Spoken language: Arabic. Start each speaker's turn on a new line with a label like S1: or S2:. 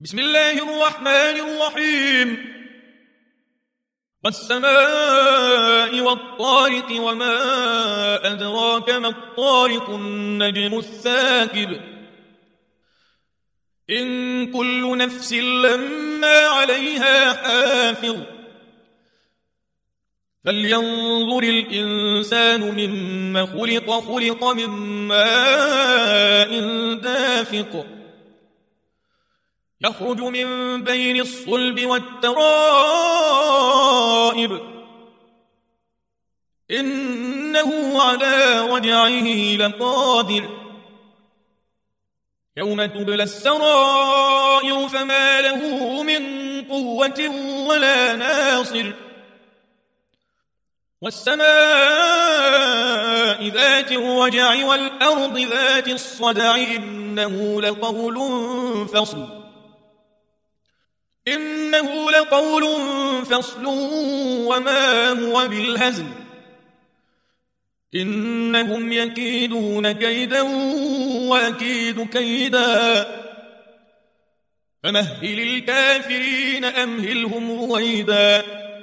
S1: بسم الله الرحمن الرحيم. والسماء والطارق وما أدراك ما الطارق النجم الثاقب إن كل نفس لما عليها حافظ فلينظر الإنسان مما خلق من ماء دافق يخرج من بين الصلب والترائب إنه على رجعه لقادر يوم تبلى السرائر فما له من قوة ولا ناصر والسماء ذات الرجع والأرض ذات الصدع إنه لقول فصل وما هو بالهزل إنهم يكيدون كيدا وأكيد كيدا فمهل الكافرين أمهلهم رويدا